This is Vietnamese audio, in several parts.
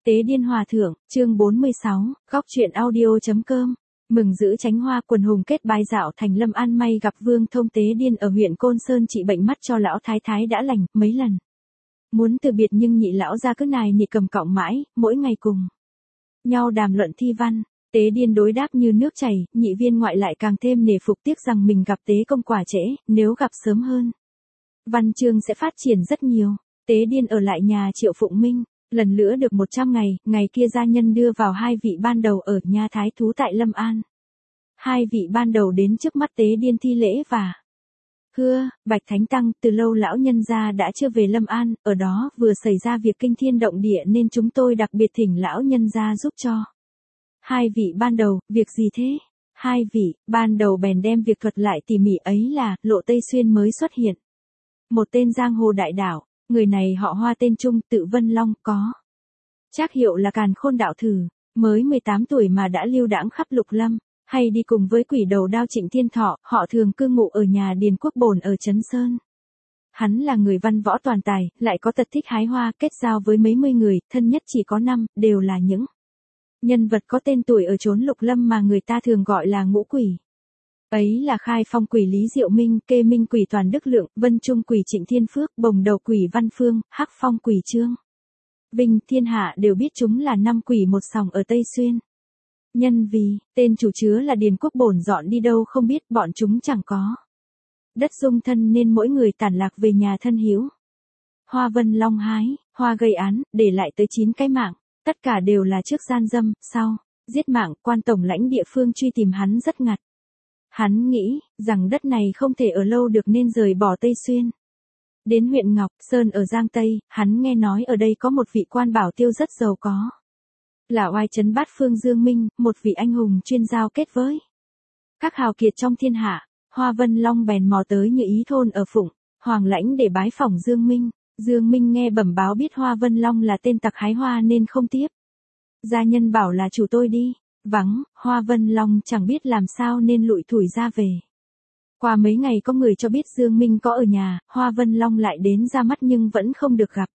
Tế Điên Hòa Thượng, chương 46, góc truyện audio.com. Mừng giữ Chánh Hoa, quần hùng kết bái dạo thành Lâm An, may gặp Vương Thông. Tế Điên ở huyện Côn Sơn trị bệnh mắt cho lão thái thái đã lành mấy lần. Muốn từ biệt nhưng nhị lão ra cứ nài nỉ cầm cọng mãi, mỗi ngày cùng nhau đàm luận thi văn. Tế Điên đối đáp như nước chảy, nhị viên ngoại lại càng thêm nể phục, tiếc rằng mình gặp Tế công quả trễ, nếu gặp sớm hơn, văn chương sẽ phát triển rất nhiều. Tế Điên ở lại nhà Triệu Phụng Minh, lần nữa được 100 ngày, ngày kia gia nhân đưa vào hai vị ban đầu ở nhà thái thú tại Lâm An. Hai vị ban đầu đến trước mắt Tế Điên thi lễ và hưa, Bạch Thánh Tăng, từ lâu lão nhân gia đã chưa về Lâm An, ở đó vừa xảy ra việc kinh thiên động địa nên chúng tôi đặc biệt thỉnh lão nhân gia giúp cho. Hai vị ban đầu, việc gì thế? Hai vị ban đầu bèn đem việc thuật lại tỉ mỉ, ấy là Lộ Tây Xuyên mới xuất hiện một tên giang hồ đại đảo, người này họ Hoa, tên Trung, tự Vân Long, có trác hiệu là Càn Khôn đạo thử, mới 18 tuổi mà đã lưu đãng khắp Lục Lâm, hay đi cùng với quỷ đầu đao Trịnh Thiên Thọ. Họ thường cư ngụ ở nhà Điền Quốc Bồn ở Trấn Sơn. Hắn là người văn võ toàn tài, lại có tật thích hái hoa, kết giao với mấy mươi người, thân nhất chỉ có 5, đều là những nhân vật có tên tuổi ở chốn Lục Lâm mà người ta thường gọi là ngũ quỷ. Ấy là Khai Phong quỷ Lý Diệu Minh, Kê Minh quỷ Toàn Đức Lượng, Vân Trung quỷ Trịnh Thiên Phước, Bồng Đầu quỷ Văn Phương, Hắc Phong quỷ Trương Vinh. Thiên hạ đều biết chúng là 5 quỷ một sòng ở Tây Xuyên. Nhân vì tên chủ chứa là Điền Quốc Bổn dọn đi đâu không biết, bọn chúng chẳng có đất dung thân nên mỗi người tản lạc về nhà thân hữu. Hoa Vân Long hái hoa gây án, để lại tới 9 cái mạng, tất cả đều là trước gian dâm, sau giết mạng. Quan tổng lãnh địa phương truy tìm hắn rất ngặt. Hắn nghĩ rằng đất này không thể ở lâu được nên rời bỏ Tây Xuyên. Đến huyện Ngọc Sơn ở Giang Tây, hắn nghe nói ở đây có một vị quan bảo tiêu rất giàu có, là oai trấn bát phương Dương Minh, một vị anh hùng chuyên giao kết với các hào kiệt trong thiên hạ. Hoa Vân Long bèn mò tới Như Ý thôn ở Phụng Hoàng lãnh để bái phỏng Dương Minh. Dương Minh nghe bẩm báo biết Hoa Vân Long là tên tặc hái hoa nên không tiếp. Gia nhân bảo là chủ tôi đi vắng, Hoa Vân Long chẳng biết làm sao nên lủi thủi ra về. Qua mấy ngày có người cho biết Dương Minh có ở nhà, Hoa Vân Long lại đến ra mắt nhưng vẫn không được gặp.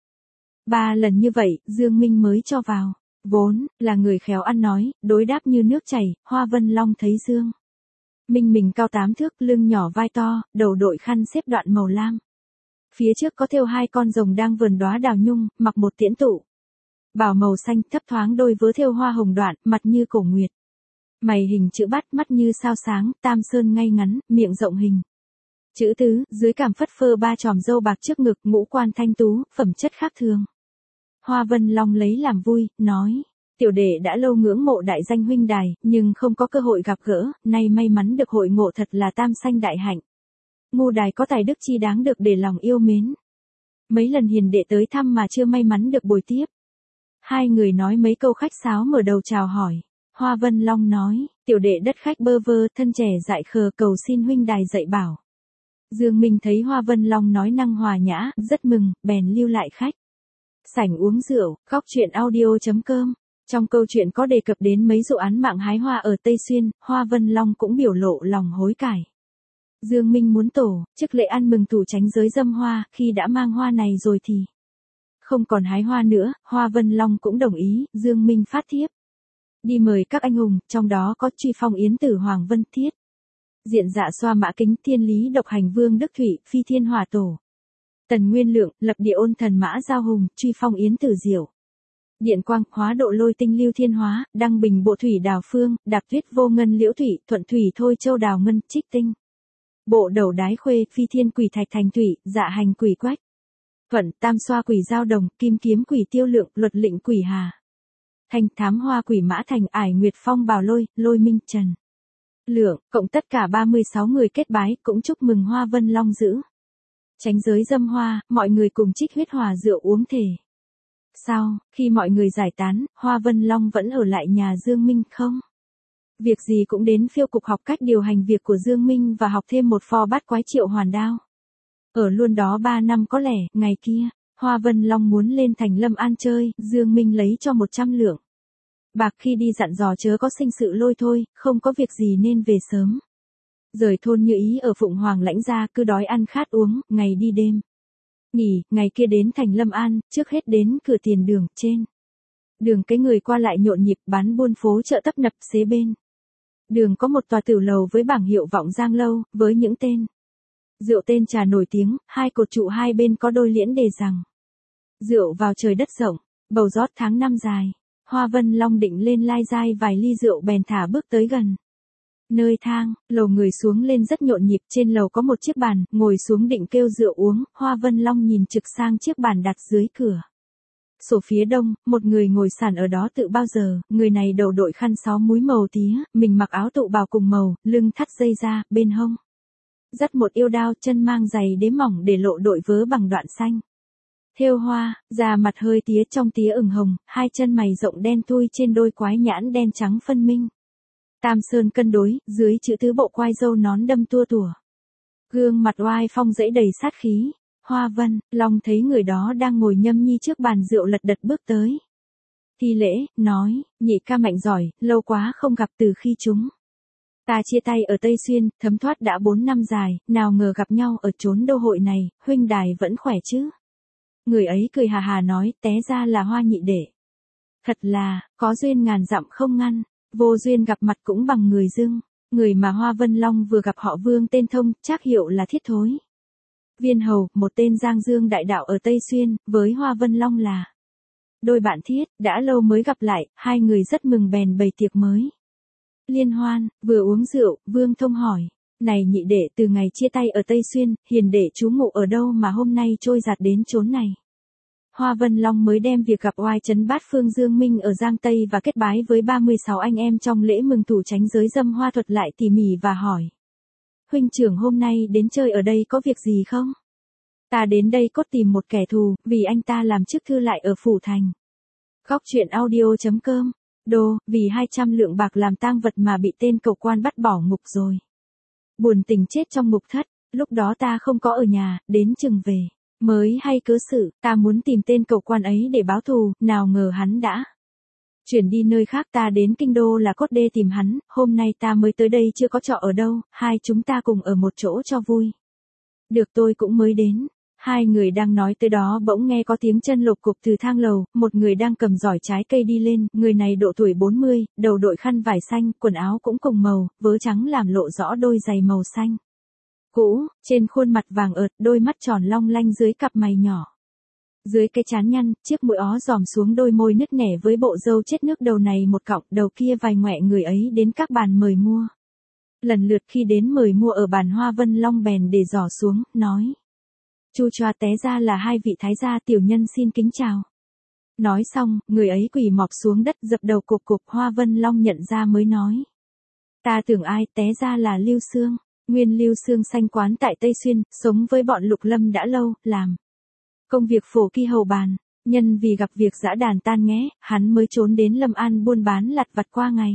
3 lần như vậy, Dương Minh mới cho vào. Vốn là người khéo ăn nói, đối đáp như nước chảy, Hoa Vân Long thấy Dương Minh mình cao 8 thước, lưng nhỏ vai to, đầu đội khăn xếp đoạn màu lam. Phía trước có thêu 2 con rồng đang vườn đóa đào nhung, mặc một tiễn tụ bào màu xanh, thấp thoáng đôi vớ thêu hoa hồng đoạn, mặt như cổ nguyệt. Mày hình chữ bát, mắt như sao sáng, tam sơn ngay ngắn, miệng rộng hình chữ tứ, dưới cằm phất phơ 3 chòm râu bạc trước ngực, ngũ quan thanh tú, phẩm chất khác thường. Hoa Vân Long lấy làm vui, nói: tiểu đệ đã lâu ngưỡng mộ đại danh huynh đài, nhưng không có cơ hội gặp gỡ, nay may mắn được hội ngộ thật là tam sanh đại hạnh. Ngu đài có tài đức chi đáng được để lòng yêu mến. Mấy lần hiền đệ tới thăm mà chưa may mắn được bồi tiếp. Hai người nói mấy câu khách sáo mở đầu chào hỏi. Hoa Vân Long nói: tiểu đệ đất khách bơ vơ, thân trẻ dại khờ, cầu xin huynh đài dạy bảo. Dương Minh thấy Hoa Vân Long nói năng hòa nhã, rất mừng, bèn lưu lại khách sảnh uống rượu. Góc truyện audio.com. Trong câu chuyện có đề cập đến mấy vụ án mạng hái hoa ở Tây Xuyên, Hoa Vân Long cũng biểu lộ lòng hối cải. Dương Minh muốn tổ chức lễ ăn mừng thủ tránh giới dâm hoa, khi đã mang hoa này rồi thì không còn hái hoa nữa. Hoa Vân Long cũng đồng ý. Dương Minh phát thiếp đi mời các anh hùng, trong đó có Truy Phong Yến Tử Hoàng Vân Thiết, Diện Dạ Xoa Mã Kính, Thiên Lý Độc Hành Vương Đức Thủy, Phi Thiên Hỏa Tổ, Tần Nguyên Lượng, Lập Địa Ôn Thần Mã Giao Hùng, Truy Phong Yến Tử Diệu, Điện Quang, Hóa Độ Lôi Tinh Lưu Thiên Hóa, Đăng Bình Bộ Thủy Đào Phương, Đạp Tuyết Vô Ngân Liễu Thủy, Thuận Thủy Thôi Châu Đào Ngân, Trích Tinh, Bộ Đầu Đái Khuê, Phi Thiên Quỷ Thạch Thành Thủy, Dạ Hành Quỷ Quách, Thuận Tam Xoa Quỷ Giao Đồng, Kim Kiếm Quỷ Tiêu Lượng, Luật Lệnh Quỷ Hà, Thanh Thám Hoa Quỷ Mã Thành, Ải Nguyệt Phong Bào Lôi, Lôi Minh Trần Lượng, cộng tất cả 36 người kết bái, cũng chúc mừng Hoa Vân Long giữ tránh giới dâm hoa. Mọi người cùng trích huyết hòa rượu uống thể. Sau khi mọi người giải tán, Hoa Vân Long vẫn ở lại nhà Dương Minh, không việc gì cũng đến phiêu cục học cách điều hành việc của Dương Minh và học thêm một pho bát quái Triệu Hoàn Đao. Ở luôn đó 3 năm có lẽ. Ngày kia, Hoa Vân Long muốn lên thành Lâm An chơi, Dương Minh lấy cho 100 lượng bạc khi đi, dặn dò chớ có sinh sự lôi thôi, không có việc gì nên về sớm. Rời thôn Như Ý ở Phụng Hoàng lãnh ra, cứ đói ăn khát uống, ngày đi đêm nghỉ. Ngày kia đến thành Lâm An, trước hết đến cửa tiền đường. Trên Đường cái người qua lại nhộn nhịp, bán buôn phố chợ tấp nập xế bên đường có một tòa tiểu lầu với bảng hiệu Vọng Giang Lâu, với những tên rượu tên trà nổi tiếng, hai cột trụ hai bên có đôi liễn đề rằng: rượu vào trời đất rộng, bầu rót tháng năm dài. Hoa Vân Long định lên lai dai vài ly rượu bèn thả bước tới gần nơi thang, lầu người xuống lên rất nhộn nhịp, trên lầu có một chiếc bàn, ngồi xuống định kêu rượu uống, Hoa Vân Long nhìn trực sang chiếc bàn đặt dưới cửa sổ phía đông, một người ngồi sàn ở đó tự bao giờ, người này đầu đội khăn xó múi màu tía, mình mặc áo tụ bào cùng màu, lưng thắt dây da, bên hông dắt một yêu đao, chân mang giày đế mỏng để lộ đội vớ bằng đoạn xanh thêu hoa, da mặt hơi tía trong tía ửng hồng, hai chân mày rộng đen thui trên đôi quái nhãn đen trắng phân minh. Tam sơn cân đối, dưới chữ tứ bộ quai râu nón đâm tua tủa. Gương mặt oai phong dẫy đầy sát khí. Hoa Vân Long thấy người đó đang ngồi nhâm nhi trước bàn rượu lật đật bước tới. Thi lễ, nói: nhị ca mạnh giỏi, lâu quá không gặp, từ khi chúng ta chia tay ở Tây Xuyên, thấm thoát đã 4 năm dài, nào ngờ gặp nhau ở chốn đô hội này, huynh đài vẫn khỏe chứ? Người ấy cười hà hà nói: té ra là Hoa nhị đệ. Thật là, có duyên ngàn dặm không ngăn, vô duyên gặp mặt cũng bằng người dưng. Người mà Hoa Vân Long vừa gặp họ Vương tên Thông, trác hiệu là Thiết Thối Viên Hầu, một tên Giang Dương đại đạo ở Tây Xuyên, với Hoa Vân Long là đôi bạn thiết, đã lâu mới gặp lại, hai người rất mừng bèn bày tiệc mới liên hoan. Vừa uống rượu, Vương Thông hỏi: này nhị đệ, từ ngày chia tay ở Tây Xuyên, hiền đệ trú ngụ ở đâu mà hôm nay trôi giạt đến chốn này? Hoa Vân Long mới đem việc gặp oai trấn bát phương Dương Minh ở Giang Tây và kết bái với 36 anh em trong lễ mừng thủ tránh giới dâm hoa thuật lại tỉ mỉ và hỏi: huynh trưởng hôm nay đến chơi ở đây có việc gì không? Ta đến đây cốt tìm một kẻ thù, vì anh ta làm chức thư lại ở phủ thành. Góc truyện audio.com. Đô, vì 200 lượng bạc làm tang vật mà bị tên cẩu quan bắt bỏ ngục rồi. Buồn tình chết trong ngục thất, lúc đó ta không có ở nhà, đến chừng về mới hay cớ sự, ta muốn tìm tên cẩu quan ấy để báo thù, nào ngờ hắn đã chuyển đi nơi khác. Ta đến kinh đô là cốt đê tìm hắn, hôm nay ta mới tới đây chưa có trọ ở đâu, hai chúng ta cùng ở một chỗ cho vui. Được, tôi cũng mới đến. Hai người đang nói tới đó bỗng nghe có tiếng chân lục cục từ thang lầu, một người đang cầm giỏi trái cây đi lên, người này độ tuổi 40, đầu đội khăn vải xanh, quần áo cũng cùng màu, vớ trắng làm lộ rõ đôi giày màu xanh cũ, trên khuôn mặt vàng ợt, đôi mắt tròn long lanh dưới cặp mày nhỏ. Dưới cái trán nhăn, chiếc mũi ó dòm xuống đôi môi nứt nẻ với bộ râu chết nước, đầu này một cọng, đầu kia vài ngoẹ. Người ấy đến các bàn mời mua. Lần lượt khi đến mời mua ở bàn, Hoa Vân Long bèn để giỏ xuống, nói: chu choa, té ra là hai vị thái gia, tiểu nhân xin kính chào. Nói xong, người ấy quỳ mọp xuống đất dập đầu cục cục. Hoa Vân Long nhận ra mới nói: ta tưởng ai, té ra là Lưu Xương. Nguyên Lưu Xương sanh quán tại Tây Xuyên, sống với bọn Lục Lâm đã lâu, làm công việc phổ ki hầu bàn. Nhân vì gặp việc giã đàn tan nghé, hắn mới trốn đến Lâm An buôn bán lặt vặt qua ngày.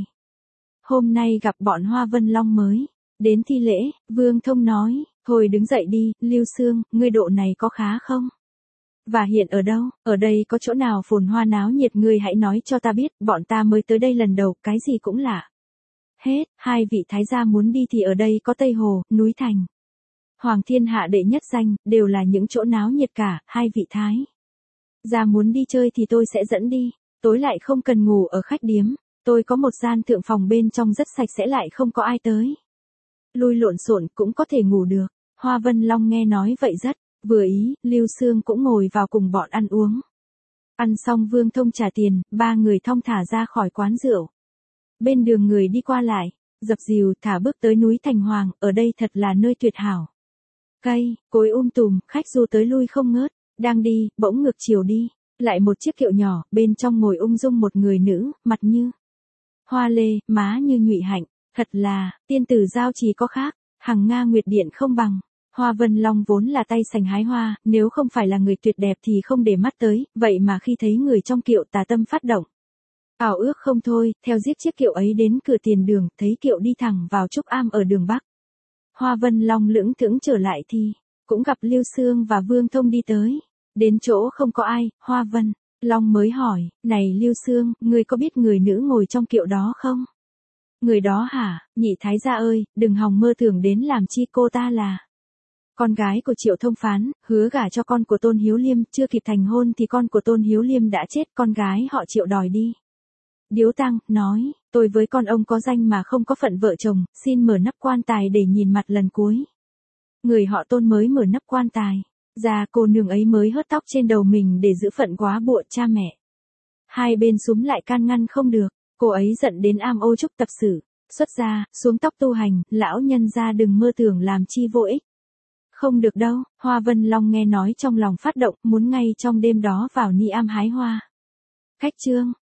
Hôm nay gặp bọn Hoa Vân Long mới đến thi lễ. Vương Thông nói: thôi đứng dậy đi, Lưu Xương, ngươi độ này có khá không? Và hiện ở đâu? Ở đây có chỗ nào phồn hoa náo nhiệt, ngươi hãy nói cho ta biết, bọn ta mới tới đây lần đầu, cái gì cũng lạ hết. Hai vị thái gia muốn đi thì ở đây có Tây Hồ, núi Thành, Hoàng thiên hạ đệ nhất danh, đều là những chỗ náo nhiệt cả. Hai vị thái gia muốn đi chơi thì tôi sẽ dẫn đi, tối lại không cần ngủ ở khách điếm, tôi có một gian thượng phòng bên trong rất sạch sẽ, lại không có ai tới lui lộn xộn, cũng có thể ngủ được. Hoa Vân Long nghe nói vậy rất vừa ý, Lưu Xương cũng ngồi vào cùng bọn ăn uống. Ăn xong Vương Thông trả tiền, ba người thong thả ra khỏi quán rượu. Bên đường người đi qua lại, dập dìu thả bước tới núi Thành Hoàng, ở đây thật là nơi tuyệt hảo. Cây, cối tùm, khách du tới lui không ngớt. Đang đi, bỗng ngược chiều đi lại một chiếc kiệu nhỏ, bên trong ngồi ung dung một người nữ, mặt như hoa lê, má như nhụy hạnh. Thật là, tiên tử giao trì có khác, hằng nga nguyệt điện không bằng. Hoa Vân Long vốn là tay sành hái hoa, nếu không phải là người tuyệt đẹp thì không để mắt tới, vậy mà khi thấy người trong kiệu tà tâm phát động. Ảo ước không thôi, theo giết chiếc kiệu ấy đến cửa tiền đường, thấy kiệu đi thẳng vào Trúc Am ở đường Bắc. Hoa Vân Long lững thững trở lại thì cũng gặp Lưu Xương và Vương Thông đi tới. Đến chỗ không có ai, Hoa Vân Long mới hỏi: này Lưu Xương, ngươi có biết người nữ ngồi trong kiệu đó không? Người đó hả? Nhị thái gia ơi, đừng hòng mơ tưởng đến làm chi, cô ta là Con gái của Triệu Thông Phán, hứa gả cho con của Tôn Hiếu Liêm, chưa kịp thành hôn thì con của Tôn Hiếu Liêm đã chết, con gái họ Triệu đòi đi. Điếu Tăng, nói, tôi với con ông có danh mà không có phận vợ chồng, xin mở nắp quan tài để nhìn mặt lần cuối. Người họ Tôn mới mở nắp quan tài, ra cô nương ấy mới hớt tóc trên đầu mình để giữ phận quá bụa cha mẹ. Hai bên súm lại can ngăn không được, cô ấy giận đến am ô trúc tập xử, xuất ra, xuống tóc tu hành, lão nhân ra đừng mơ tưởng làm chi vô ích. Không được đâu, Hoa Vân Long nghe nói trong lòng phát động, muốn ngay trong đêm đó vào Ni Am hái hoa. Khách chương.